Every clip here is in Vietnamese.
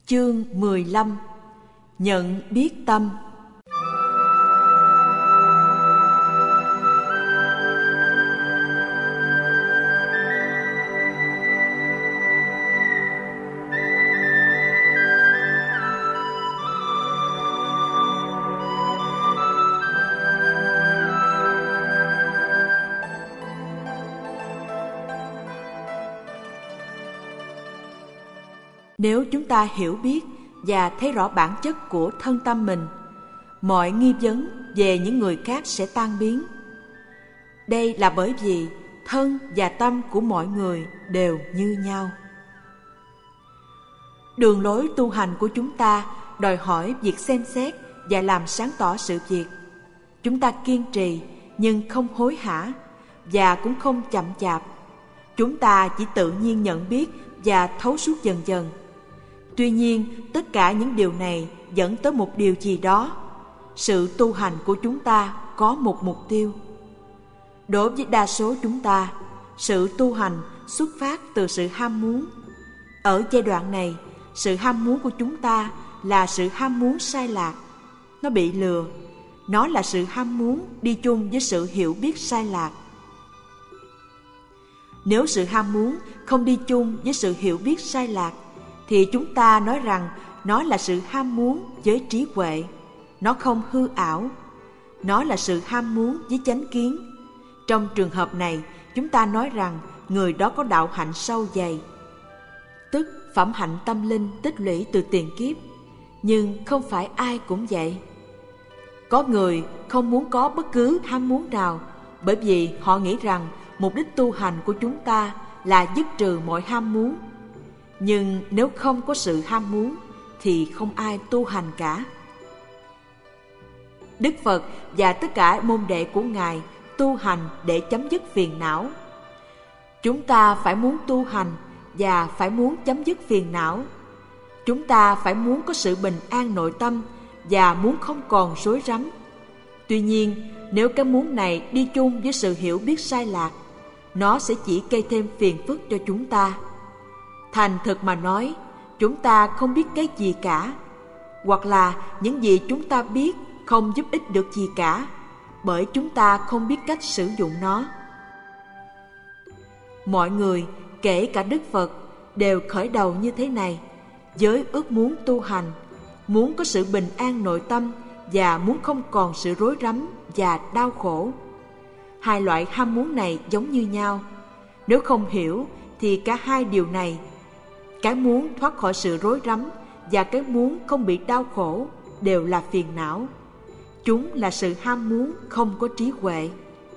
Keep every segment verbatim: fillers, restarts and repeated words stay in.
Chương mười lăm. Nhận biết tâm. Nếu chúng ta hiểu biết và thấy rõ bản chất của thân tâm mình, mọi nghi vấn về những người khác sẽ tan biến. Đây là bởi vì thân và tâm của mọi người đều như nhau. Đường lối tu hành của chúng ta đòi hỏi việc xem xét và làm sáng tỏ sự việc. Chúng ta kiên trì nhưng không hối hả và cũng không chậm chạp. Chúng ta chỉ tự nhiên nhận biết và thấu suốt dần dần. Tuy nhiên, tất cả những điều này dẫn tới một điều gì đó. Sự tu hành của chúng ta có một mục tiêu. Đối với đa số chúng ta, sự tu hành xuất phát từ sự ham muốn. Ở giai đoạn này, sự ham muốn của chúng ta là sự ham muốn sai lạc. Nó bị lừa. Nó là sự ham muốn đi chung với sự hiểu biết sai lạc. Nếu sự ham muốn không đi chung với sự hiểu biết sai lạc, thì chúng ta nói rằng nó là sự ham muốn với trí huệ. Nó không hư ảo. Nó là sự ham muốn với chánh kiến. Trong trường hợp này, chúng ta nói rằng người đó có đạo hạnh sâu dày, tức phẩm hạnh tâm linh tích lũy từ tiền kiếp. Nhưng không phải ai cũng vậy. Có người không muốn có bất cứ ham muốn nào, bởi vì họ nghĩ rằng mục đích tu hành của chúng ta là dứt trừ mọi ham muốn. Nhưng nếu không có sự ham muốn thì không ai tu hành cả. Đức Phật và tất cả môn đệ của Ngài tu hành để chấm dứt phiền não. Chúng ta phải muốn tu hành và phải muốn chấm dứt phiền não. Chúng ta phải muốn có sự bình an nội tâm và muốn không còn rối rắm. Tuy nhiên, nếu cái muốn này đi chung với sự hiểu biết sai lạc, nó sẽ chỉ gây thêm phiền phức cho chúng ta. Thành thực mà nói, chúng ta không biết cái gì cả, hoặc là những gì chúng ta biết không giúp ích được gì cả, bởi chúng ta không biết cách sử dụng nó. Mọi người, kể cả Đức Phật, đều khởi đầu như thế này, với ước muốn tu hành, muốn có sự bình an nội tâm và muốn không còn sự rối rắm và đau khổ. Hai loại ham muốn này giống như nhau. Nếu không hiểu thì cả hai điều này, cái muốn thoát khỏi sự rối rắm và cái muốn không bị đau khổ, đều là phiền não. Chúng là sự ham muốn không có trí huệ.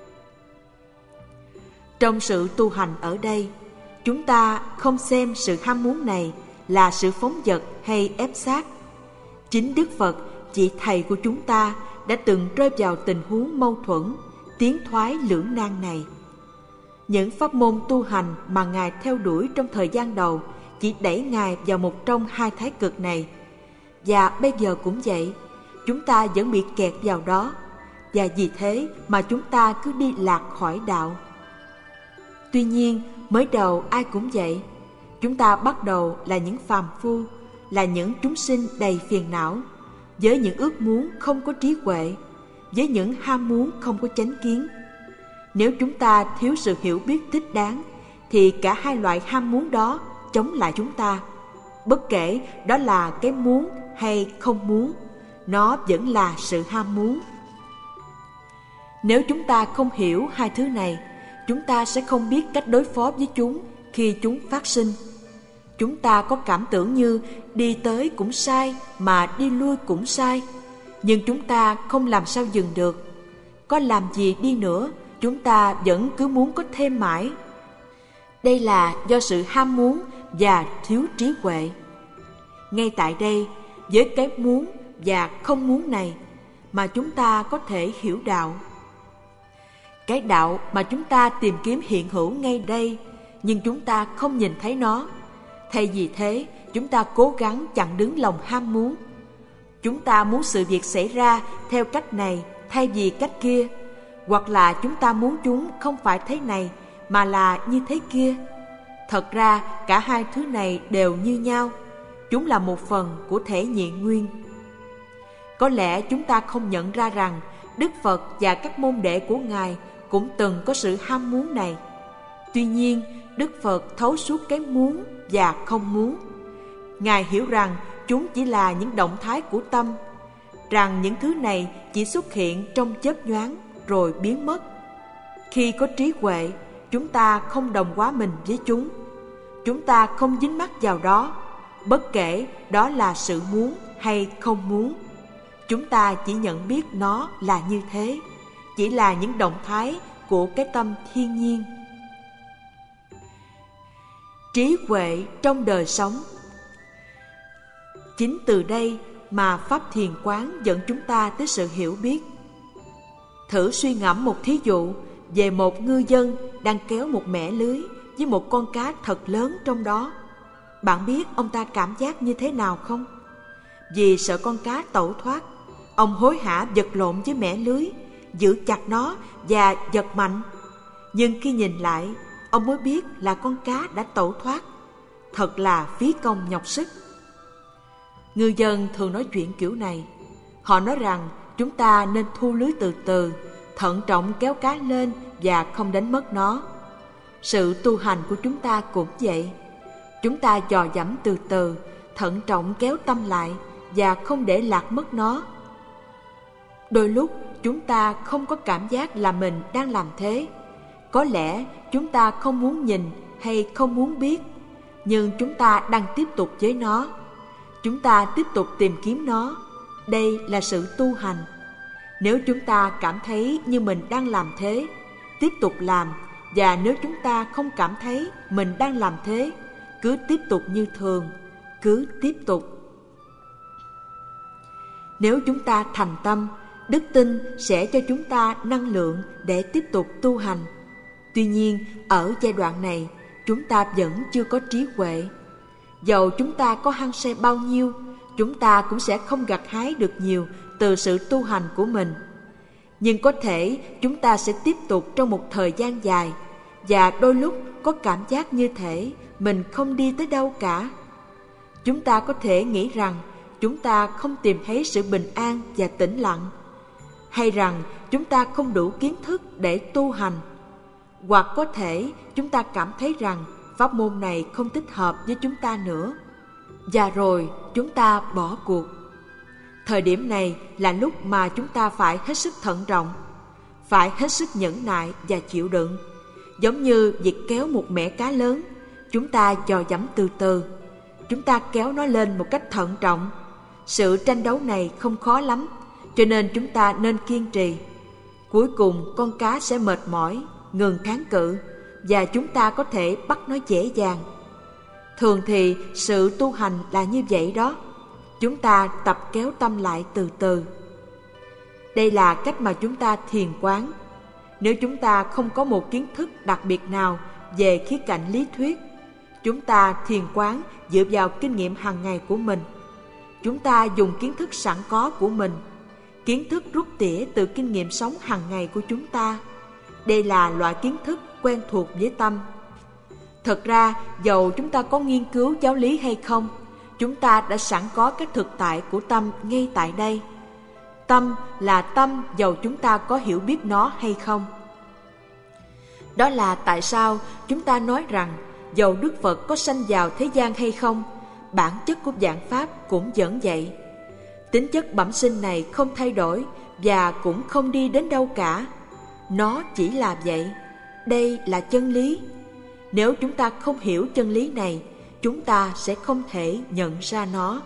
Trong sự tu hành ở đây, chúng ta không xem sự ham muốn này là sự phóng dật hay ép sát. Chính Đức Phật, vị Thầy của chúng ta, đã từng rơi vào tình huống mâu thuẫn, tiến thoái lưỡng nan này. Những pháp môn tu hành mà Ngài theo đuổi trong thời gian đầu chỉ đẩy Ngài vào một trong hai thái cực này. Và bây giờ cũng vậy, chúng ta vẫn bị kẹt vào đó, và vì thế mà chúng ta cứ đi lạc khỏi đạo. Tuy nhiên, mới đầu ai cũng vậy. Chúng ta bắt đầu là những phàm phu, là những chúng sinh đầy phiền não, với những ước muốn không có trí huệ, với những ham muốn không có chánh kiến. Nếu chúng ta thiếu sự hiểu biết thích đáng, thì cả hai loại ham muốn đó chống lại chúng ta. Bất kể đó là cái muốn hay không muốn, nó vẫn là sự ham muốn. Nếu chúng ta không hiểu hai thứ này, chúng ta sẽ không biết cách đối phó với chúng khi chúng phát sinh. Chúng ta có cảm tưởng như đi tới cũng sai mà đi lui cũng sai, nhưng chúng ta không làm sao dừng được. Có làm gì đi nữa, chúng ta vẫn cứ muốn có thêm mãi. Đây là do sự ham muốn và thiếu trí huệ. Ngay tại đây, với cái muốn và không muốn này mà chúng ta có thể hiểu đạo. Cái đạo mà chúng ta tìm kiếm hiện hữu ngay đây, nhưng chúng ta không nhìn thấy nó. Thay vì thế, chúng ta cố gắng chặn đứng lòng ham muốn. Chúng ta muốn sự việc xảy ra theo cách này thay vì cách kia, hoặc là chúng ta muốn chúng không phải thế này mà là như thế kia. Thật ra cả hai thứ này đều như nhau. Chúng là một phần của thể nhị nguyên. Có lẽ chúng ta không nhận ra rằng Đức Phật và các môn đệ của Ngài cũng từng có sự ham muốn này. Tuy nhiên, Đức Phật thấu suốt cái muốn và không muốn. Ngài hiểu rằng chúng chỉ là những động thái của tâm, rằng những thứ này chỉ xuất hiện trong chớp nhoáng rồi biến mất. Khi có trí huệ, chúng ta không đồng hóa mình với chúng. Chúng ta không dính mắc vào đó, bất kể đó là sự muốn hay không muốn. Chúng ta chỉ nhận biết nó là như thế, chỉ là những động thái của cái tâm thiên nhiên. Trí huệ trong đời sống. Chính từ đây mà Pháp Thiền Quán dẫn chúng ta tới sự hiểu biết. Thử suy ngẫm một thí dụ về một ngư dân đang kéo một mẻ lưới với một con cá thật lớn trong đó. Bạn biết ông ta cảm giác như thế nào không? Vì sợ con cá tẩu thoát, ông hối hả vật lộn với mẻ lưới, giữ chặt nó và giật mạnh. Nhưng khi nhìn lại, ông mới biết là con cá đã tẩu thoát. Thật là phí công nhọc sức. Ngư dân thường nói chuyện kiểu này. Họ nói rằng chúng ta nên thu lưới từ từ, thận trọng kéo cá lên và không đánh mất nó. Sự tu hành của chúng ta cũng vậy. Chúng ta dò dẫm từ từ, thận trọng kéo tâm lại và không để lạc mất nó. Đôi lúc chúng ta không có cảm giác là mình đang làm thế. Có lẽ chúng ta không muốn nhìn hay không muốn biết, nhưng chúng ta đang tiếp tục với nó. Chúng ta tiếp tục tìm kiếm nó. Đây là sự tu hành. Nếu chúng ta cảm thấy như mình đang làm thế, tiếp tục làm. Và nếu chúng ta không cảm thấy mình đang làm thế, cứ tiếp tục như thường, cứ tiếp tục. Nếu chúng ta thành tâm, đức tin sẽ cho chúng ta năng lượng để tiếp tục tu hành. Tuy nhiên, ở giai đoạn này, chúng ta vẫn chưa có trí huệ. Dầu chúng ta có hăng say bao nhiêu, chúng ta cũng sẽ không gặt hái được nhiều từ sự tu hành của mình. Nhưng có thể chúng ta sẽ tiếp tục trong một thời gian dài, và đôi lúc có cảm giác như thể mình không đi tới đâu cả. Chúng ta có thể nghĩ rằng chúng ta không tìm thấy sự bình an và tĩnh lặng, hay rằng chúng ta không đủ kiến thức để tu hành. Hoặc có thể chúng ta cảm thấy rằng pháp môn này không thích hợp với chúng ta nữa, và rồi chúng ta bỏ cuộc. Thời điểm này là lúc mà chúng ta phải hết sức thận trọng, phải hết sức nhẫn nại và chịu đựng. Giống như việc kéo một mẻ cá lớn, chúng ta dò dẫm từ từ, chúng ta kéo nó lên một cách thận trọng. Sự tranh đấu này không khó lắm, cho nên chúng ta nên kiên trì. Cuối cùng con cá sẽ mệt mỏi, ngừng kháng cự, và chúng ta có thể bắt nó dễ dàng. Thường thì sự tu hành là như vậy đó. Chúng ta tập kéo tâm lại từ từ. Đây là cách mà chúng ta thiền quán. Nếu chúng ta không có một kiến thức đặc biệt nào về khía cạnh lý thuyết, chúng ta thiền quán dựa vào kinh nghiệm hàng ngày của mình. Chúng ta dùng kiến thức sẵn có của mình, kiến thức rút tỉa từ kinh nghiệm sống hàng ngày của chúng ta. Đây là loại kiến thức quen thuộc với tâm. Thật ra, dầu chúng ta có nghiên cứu giáo lý hay không, chúng ta đã sẵn có các thực tại của tâm ngay tại đây. Tâm là tâm dầu chúng ta có hiểu biết nó hay không. Đó là tại sao chúng ta nói rằng dầu Đức Phật có sanh vào thế gian hay không, bản chất của vạn pháp cũng vẫn vậy. Tính chất bẩm sinh này không thay đổi và cũng không đi đến đâu cả. Nó chỉ là vậy. Đây là chân lý. Nếu chúng ta không hiểu chân lý này, chúng ta sẽ không thể nhận ra nó.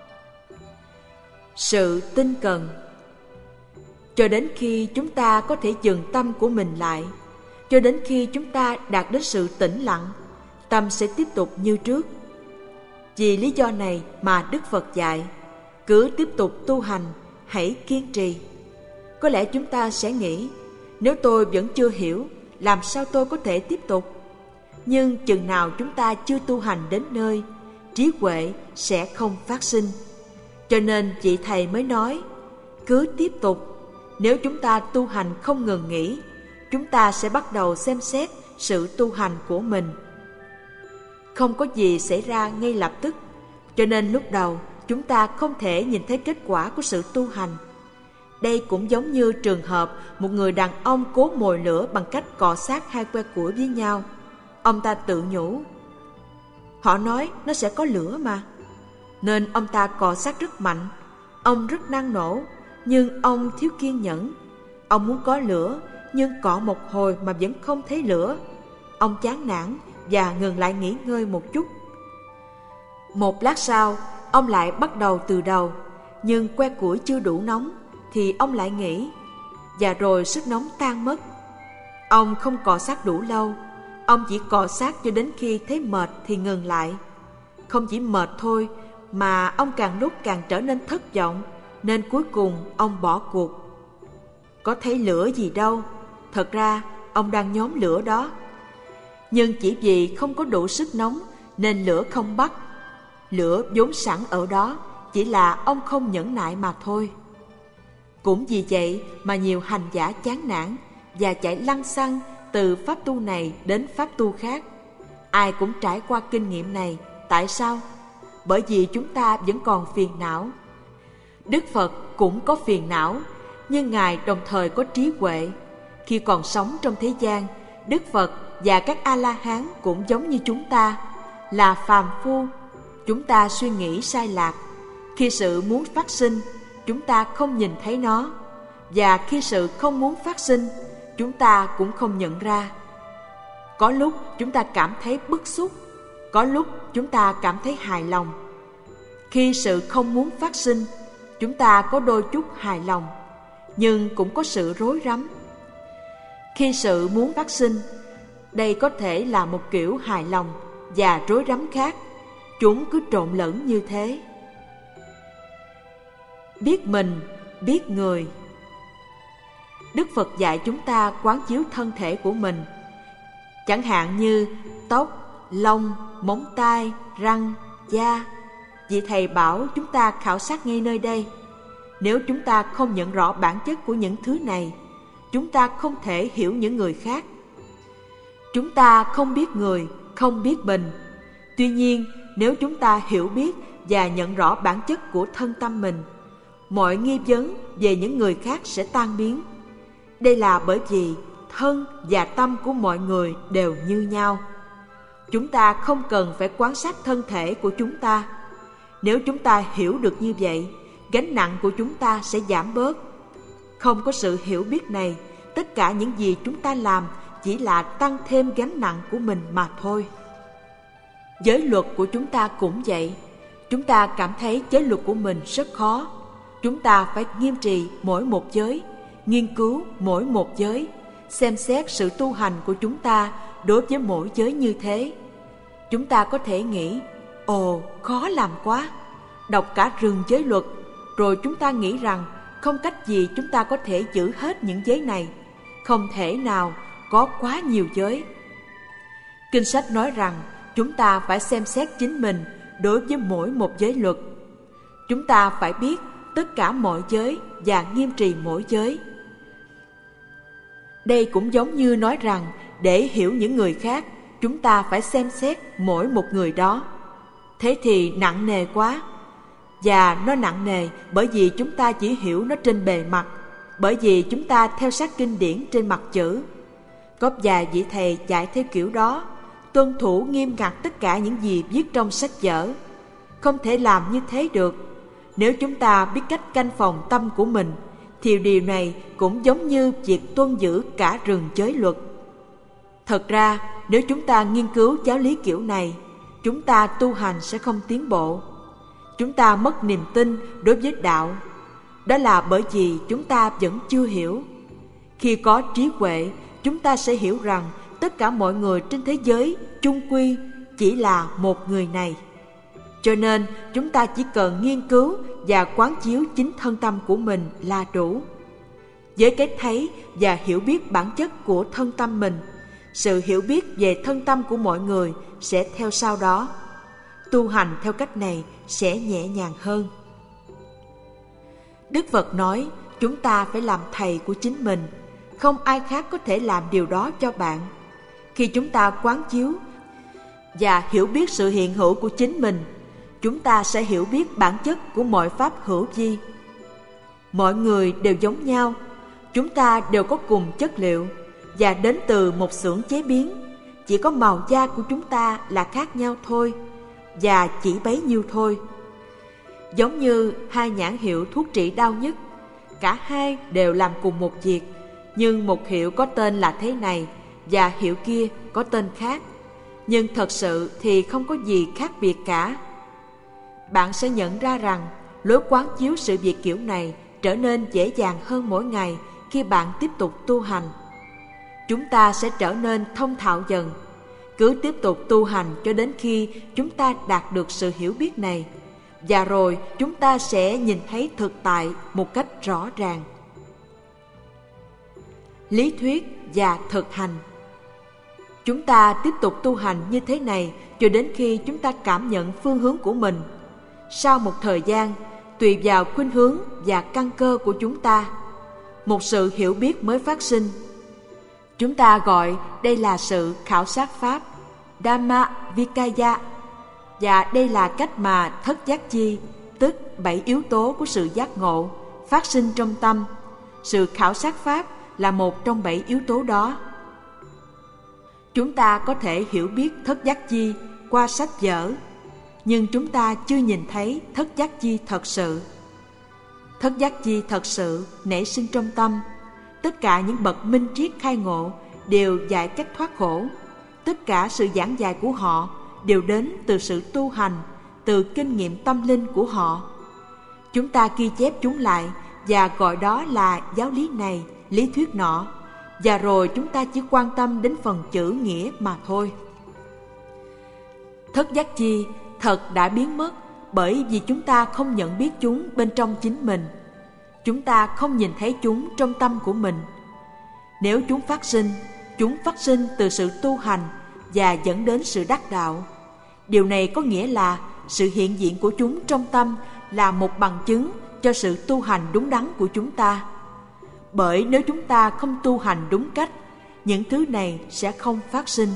Sự tinh cần. Cho đến khi chúng ta có thể dừng tâm của mình lại, cho đến khi chúng ta đạt đến sự tĩnh lặng, tâm sẽ tiếp tục như trước. Vì lý do này mà Đức Phật dạy, cứ tiếp tục tu hành, hãy kiên trì. Có lẽ chúng ta sẽ nghĩ, nếu tôi vẫn chưa hiểu, làm sao tôi có thể tiếp tục? Nhưng chừng nào chúng ta chưa tu hành đến nơi, trí huệ sẽ không phát sinh. Cho nên vị thầy mới nói, cứ tiếp tục. Nếu chúng ta tu hành không ngừng nghỉ, chúng ta sẽ bắt đầu xem xét sự tu hành của mình. Không có gì xảy ra ngay lập tức. Cho nên lúc đầu chúng ta không thể nhìn thấy kết quả của sự tu hành. Đây cũng giống như trường hợp một người đàn ông cố mồi lửa bằng cách cọ sát hai que củi với nhau. Ông ta tự nhủ, họ nói nó sẽ có lửa mà. Nên ông ta cọ sát rất mạnh. Ông rất năng nổ, nhưng ông thiếu kiên nhẫn. Ông muốn có lửa, nhưng cọ một hồi mà vẫn không thấy lửa. Ông chán nản và ngừng lại nghỉ ngơi một chút. Một lát sau, ông lại bắt đầu từ đầu, nhưng que củi chưa đủ nóng, thì ông lại nghỉ, và rồi sức nóng tan mất. Ông không cọ sát đủ lâu, ông chỉ cọ sát cho đến khi thấy mệt thì ngừng lại. Không chỉ mệt thôi, mà ông càng lúc càng trở nên thất vọng, nên cuối cùng ông bỏ cuộc. Có thấy lửa gì đâu, thật ra ông đang nhóm lửa đó. Nhưng chỉ vì không có đủ sức nóng nên lửa không bắt. Lửa vốn sẵn ở đó, chỉ là ông không nhẫn nại mà thôi. Cũng vì vậy mà nhiều hành giả chán nản và chạy lăng xăng từ pháp tu này đến pháp tu khác. Ai cũng trải qua kinh nghiệm này. Tại sao? Bởi vì chúng ta vẫn còn phiền não. Đức Phật cũng có phiền não, nhưng Ngài đồng thời có trí huệ. Khi còn sống trong thế gian, Đức Phật và các A-la-hán cũng giống như chúng ta, là phàm phu. Chúng ta suy nghĩ sai lạc. Khi sự muốn phát sinh, chúng ta không nhìn thấy nó. Và khi sự không muốn phát sinh, chúng ta cũng không nhận ra. Có lúc chúng ta cảm thấy bức xúc, có lúc chúng ta cảm thấy hài lòng. Khi sự không muốn phát sinh, chúng ta có đôi chút hài lòng, nhưng cũng có sự rối rắm. Khi sự muốn phát sinh, đây có thể là một kiểu hài lòng và rối rắm khác. Chúng cứ trộn lẫn như thế. Biết mình, biết người. Đức Phật dạy chúng ta quán chiếu thân thể của mình. Chẳng hạn như tóc, lông, móng tay, răng, da. Vị Thầy bảo chúng ta khảo sát ngay nơi đây. Nếu chúng ta không nhận rõ bản chất của những thứ này, chúng ta không thể hiểu những người khác. Chúng ta không biết người, không biết mình. Tuy nhiên, nếu chúng ta hiểu biết và nhận rõ bản chất của thân tâm mình, mọi nghi vấn về những người khác sẽ tan biến. Đây là bởi vì thân và tâm của mọi người đều như nhau. Chúng ta không cần phải quan sát thân thể của chúng ta. Nếu chúng ta hiểu được như vậy, gánh nặng của chúng ta sẽ giảm bớt. Không có sự hiểu biết này, tất cả những gì chúng ta làm chỉ là tăng thêm gánh nặng của mình mà thôi. Giới luật của chúng ta cũng vậy. Chúng ta cảm thấy giới luật của mình rất khó. Chúng ta phải nghiêm trì mỗi một giới, nghiên cứu mỗi một giới, xem xét sự tu hành của chúng ta đối với mỗi giới như thế. Chúng ta có thể nghĩ, ồ, khó làm quá, đọc cả rừng giới luật, rồi chúng ta nghĩ rằng không cách gì chúng ta có thể giữ hết những giới này. Không thể nào, có quá nhiều giới. Kinh sách nói rằng chúng ta phải xem xét chính mình đối với mỗi một giới luật. Chúng ta phải biết tất cả mọi giới và nghiêm trì mỗi giới. Đây cũng giống như nói rằng để hiểu những người khác, chúng ta phải xem xét mỗi một người đó. Thế thì nặng nề quá. Và nó nặng nề bởi vì chúng ta chỉ hiểu nó trên bề mặt, bởi vì chúng ta theo sát kinh điển trên mặt chữ. Có vài vị thầy dạy theo kiểu đó, tuân thủ nghiêm ngặt tất cả những gì viết trong sách vở. Không thể làm như thế được. Nếu chúng ta biết cách canh phòng tâm của mình, thì điều này cũng giống như việc tuân giữ cả rừng giới luật. Thật ra, nếu chúng ta nghiên cứu giáo lý kiểu này, chúng ta tu hành sẽ không tiến bộ. Chúng ta mất niềm tin đối với đạo. Đó là bởi vì chúng ta vẫn chưa hiểu. Khi có trí huệ, chúng ta sẽ hiểu rằng tất cả mọi người trên thế giới chung quy chỉ là một người này. Cho nên chúng ta chỉ cần nghiên cứu và quán chiếu chính thân tâm của mình là đủ. Với cái thấy và hiểu biết bản chất của thân tâm mình, sự hiểu biết về thân tâm của mọi người sẽ theo sau đó. Tu hành theo cách này sẽ nhẹ nhàng hơn. Đức Phật nói chúng ta phải làm thầy của chính mình. Không ai khác có thể làm điều đó cho bạn. Khi chúng ta quán chiếu và hiểu biết sự hiện hữu của chính mình, chúng ta sẽ hiểu biết bản chất của mọi pháp hữu vi. Mọi người đều giống nhau, chúng ta đều có cùng chất liệu và đến từ một xưởng chế biến. Chỉ có màu da của chúng ta là khác nhau thôi, và chỉ bấy nhiêu thôi. Giống như hai nhãn hiệu thuốc trị đau nhức, cả hai đều làm cùng một việc, nhưng một hiệu có tên là thế này và hiệu kia có tên khác, nhưng thật sự thì không có gì khác biệt cả. Bạn sẽ nhận ra rằng lối quán chiếu sự việc kiểu này trở nên dễ dàng hơn mỗi ngày khi bạn tiếp tục tu hành. Chúng ta sẽ trở nên thông thạo dần. Cứ tiếp tục tu hành cho đến khi chúng ta đạt được sự hiểu biết này, và rồi chúng ta sẽ nhìn thấy thực tại một cách rõ ràng. Lý thuyết và thực hành. Chúng ta tiếp tục tu hành như thế này cho đến khi chúng ta cảm nhận phương hướng của mình. Sau một thời gian, tùy vào khuynh hướng và căn cơ của chúng ta, một sự hiểu biết mới phát sinh. Chúng ta gọi đây là sự khảo sát pháp, Dhamma Vicaya, và đây là cách mà thất giác chi, tức bảy yếu tố của sự giác ngộ, phát sinh trong tâm. Sự khảo sát pháp là một trong bảy yếu tố đó. Chúng ta có thể hiểu biết thất giác chi qua sách vở, nhưng chúng ta chưa nhìn thấy thất giác chi thật sự. Thất giác chi thật sự nảy sinh trong tâm. Tất cả những bậc minh triết khai ngộ đều dạy cách thoát khổ. Tất cả sự giảng dạy của họ đều đến từ sự tu hành, từ kinh nghiệm tâm linh của họ. Chúng ta ghi chép chúng lại và gọi đó là giáo lý này, lý thuyết nọ, và rồi chúng ta chỉ quan tâm đến phần chữ nghĩa mà thôi. Thất giác chi thật đã biến mất bởi vì chúng ta không nhận biết chúng bên trong chính mình. Chúng ta không nhìn thấy chúng trong tâm của mình. Nếu chúng phát sinh, chúng phát sinh từ sự tu hành và dẫn đến sự đắc đạo. Điều này có nghĩa là sự hiện diện của chúng trong tâm là một bằng chứng cho sự tu hành đúng đắn của chúng ta. Bởi nếu chúng ta không tu hành đúng cách, những thứ này sẽ không phát sinh.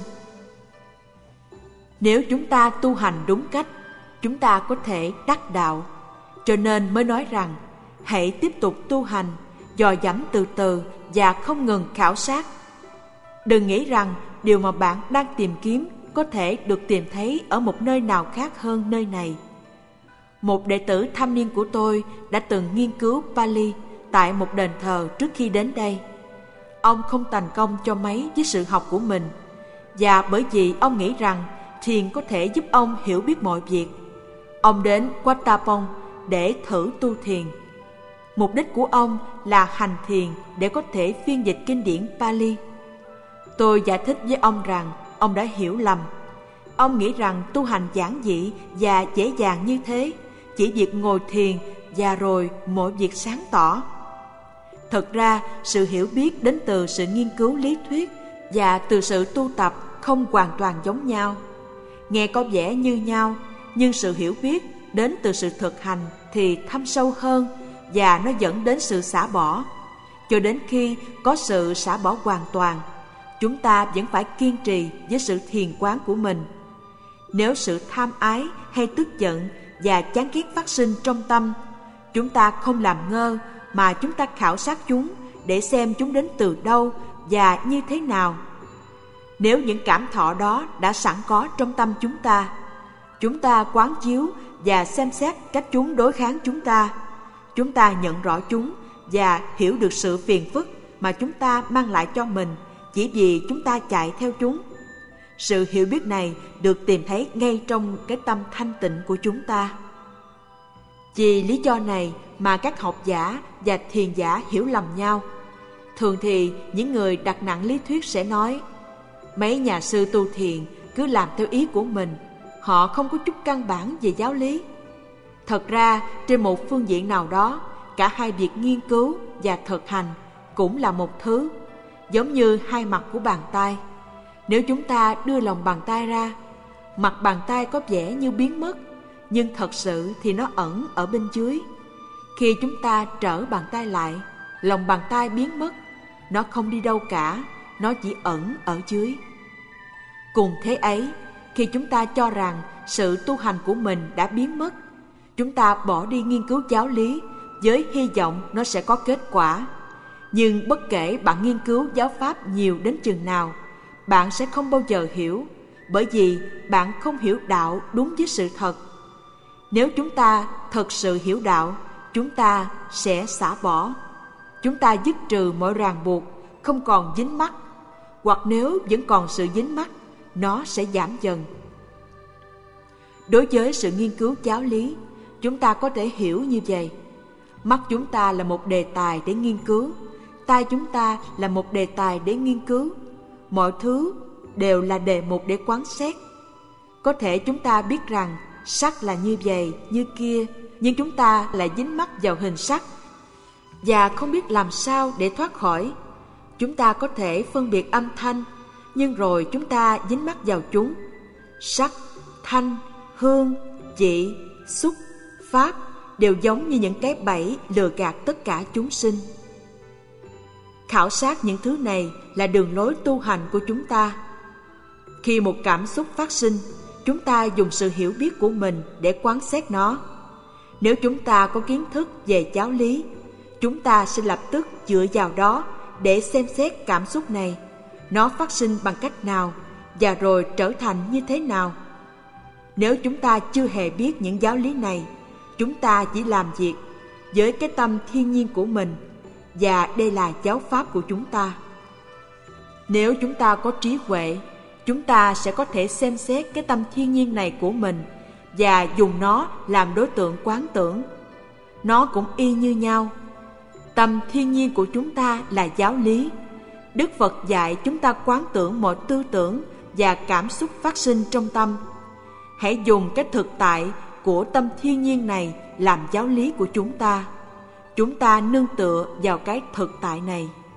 Nếu chúng ta tu hành đúng cách, chúng ta có thể đắc đạo. Cho nên mới nói rằng, hãy tiếp tục tu hành, dò dẫm từ từ và không ngừng khảo sát. Đừng nghĩ rằng điều mà bạn đang tìm kiếm có thể được tìm thấy ở một nơi nào khác hơn nơi này. Một đệ tử tham niên của tôi đã từng nghiên cứu Pali tại một đền thờ trước khi đến đây. Ông không thành công cho mấy với sự học của mình, và bởi vì ông nghĩ rằng thiền có thể giúp ông hiểu biết mọi việc, ông đến Wattapong để thử tu thiền. Mục đích của ông là hành thiền để có thể phiên dịch kinh điển Pali. Tôi giải thích với ông rằng ông đã hiểu lầm. Ông nghĩ rằng tu hành giản dị và dễ dàng như thế, chỉ việc ngồi thiền và rồi mọi việc sáng tỏ. Thật ra, sự hiểu biết đến từ sự nghiên cứu lý thuyết và từ sự tu tập không hoàn toàn giống nhau. Nghe có vẻ như nhau, nhưng sự hiểu biết đến từ sự thực hành thì thâm sâu hơn, và nó dẫn đến sự xả bỏ. Cho đến khi có sự xả bỏ hoàn toàn, chúng ta vẫn phải kiên trì với sự thiền quán của mình. Nếu sự tham ái hay tức giận và chán ghét phát sinh trong tâm, chúng ta không làm ngơ mà chúng ta khảo sát chúng để xem chúng đến từ đâu và như thế nào. Nếu những cảm thọ đó đã sẵn có trong tâm chúng ta, chúng ta quán chiếu và xem xét cách chúng đối kháng chúng ta. Chúng ta nhận rõ chúng và hiểu được sự phiền phức mà chúng ta mang lại cho mình chỉ vì chúng ta chạy theo chúng. Sự hiểu biết này được tìm thấy ngay trong cái tâm thanh tịnh của chúng ta. Vì lý do này mà các học giả và thiền giả hiểu lầm nhau. Thường thì những người đặt nặng lý thuyết sẽ nói, mấy nhà sư tu thiền cứ làm theo ý của mình, họ không có chút căn bản về giáo lý. Thật ra, trên một phương diện nào đó, cả hai việc nghiên cứu và thực hành cũng là một thứ, giống như hai mặt của bàn tay. Nếu chúng ta đưa lòng bàn tay ra, mặt bàn tay có vẻ như biến mất, nhưng thật sự thì nó ẩn ở bên dưới. Khi chúng ta trở bàn tay lại, lòng bàn tay biến mất, nó không đi đâu cả, nó chỉ ẩn ở dưới. Cùng thế ấy, khi chúng ta cho rằng sự tu hành của mình đã biến mất, chúng ta bỏ đi nghiên cứu giáo lý với hy vọng nó sẽ có kết quả. Nhưng bất kể bạn nghiên cứu giáo pháp nhiều đến chừng nào, bạn sẽ không bao giờ hiểu, bởi vì bạn không hiểu đạo đúng với sự thật. Nếu chúng ta thật sự hiểu đạo, chúng ta sẽ xả bỏ. Chúng ta dứt trừ mọi ràng buộc, không còn dính mắc. Hoặc nếu vẫn còn sự dính mắc, nó sẽ giảm dần. Đối với sự nghiên cứu giáo lý, chúng ta có thể hiểu như vậy. Mắt chúng ta là một đề tài để nghiên cứu, tai chúng ta là một đề tài để nghiên cứu. Mọi thứ đều là đề mục để quán xét. Có thể chúng ta biết rằng sắc là như vậy, như kia, nhưng chúng ta lại dính mắc vào hình sắc và không biết làm sao để thoát khỏi. Chúng ta có thể phân biệt âm thanh, nhưng rồi chúng ta dính mắc vào chúng. Sắc, thanh, hương, vị, xúc, pháp đều giống như những cái bẫy lừa gạt tất cả chúng sinh. Khảo sát những thứ này là đường lối tu hành của chúng ta. Khi một cảm xúc phát sinh, chúng ta dùng sự hiểu biết của mình để quán xét nó. Nếu chúng ta có kiến thức về giáo lý, chúng ta sẽ lập tức dựa vào đó để xem xét cảm xúc này, nó phát sinh bằng cách nào và rồi trở thành như thế nào. Nếu chúng ta chưa hề biết những giáo lý này, chúng ta chỉ làm việc với cái tâm thiên nhiên của mình, và đây là giáo pháp của chúng ta. Nếu chúng ta có trí huệ, chúng ta sẽ có thể xem xét cái tâm thiên nhiên này của mình và dùng nó làm đối tượng quán tưởng. Nó cũng y như nhau. Tâm thiên nhiên của chúng ta là giáo lý. Đức Phật dạy chúng ta quán tưởng mọi tư tưởng và cảm xúc phát sinh trong tâm. Hãy dùng cái thực tại của tâm thiên nhiên này làm giáo lý của chúng ta. Chúng ta nương tựa vào cái thực tại này.